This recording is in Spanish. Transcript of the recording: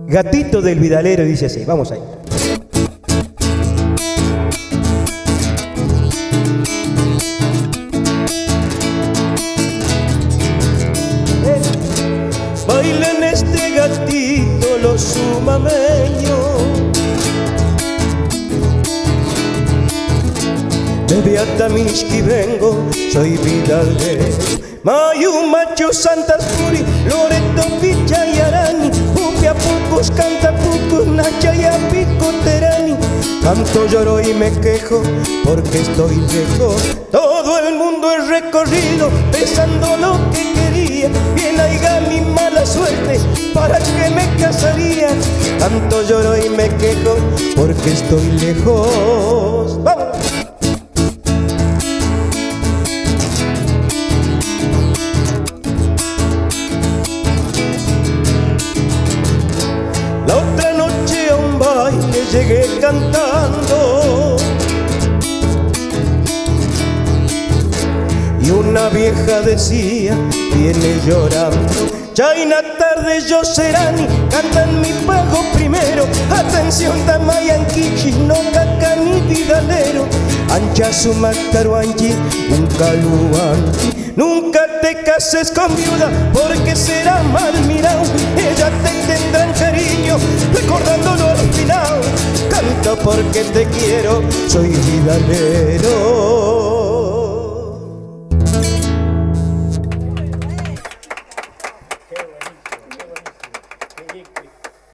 Gatito del Vidalero, dice así, vamos ahí. Bailan este gatito los sumameños, de Beatamishki vengo, soy vidalero. Mayu, Macho, Santas Puri, Loreto, Picha y Arani, Pupia, Pucus, Canta, Pucus, Nacha y Apico, Terani. Canto, lloro y me quejo porque estoy lejos. Todo el mundo es recorrido pensando lo que quería. Bien haiga mi mala suerte, ¿para qué me casaría? Canto, lloro y me quejo porque estoy lejos. ¡Vamos! La otra noche a un baile llegué cantando y una vieja decía, viene llorando. Chaina tarde yo serani, cantan mi pago primero. Atención Tamayanquichi, no cacani vidalero. Ancha sumacaruanchi, nunca luanchi. Nunca te cases con viuda porque será mal mirado. Ellas te tendrán cariño recordándolo al final. Canto porque te quiero, soy vidalero.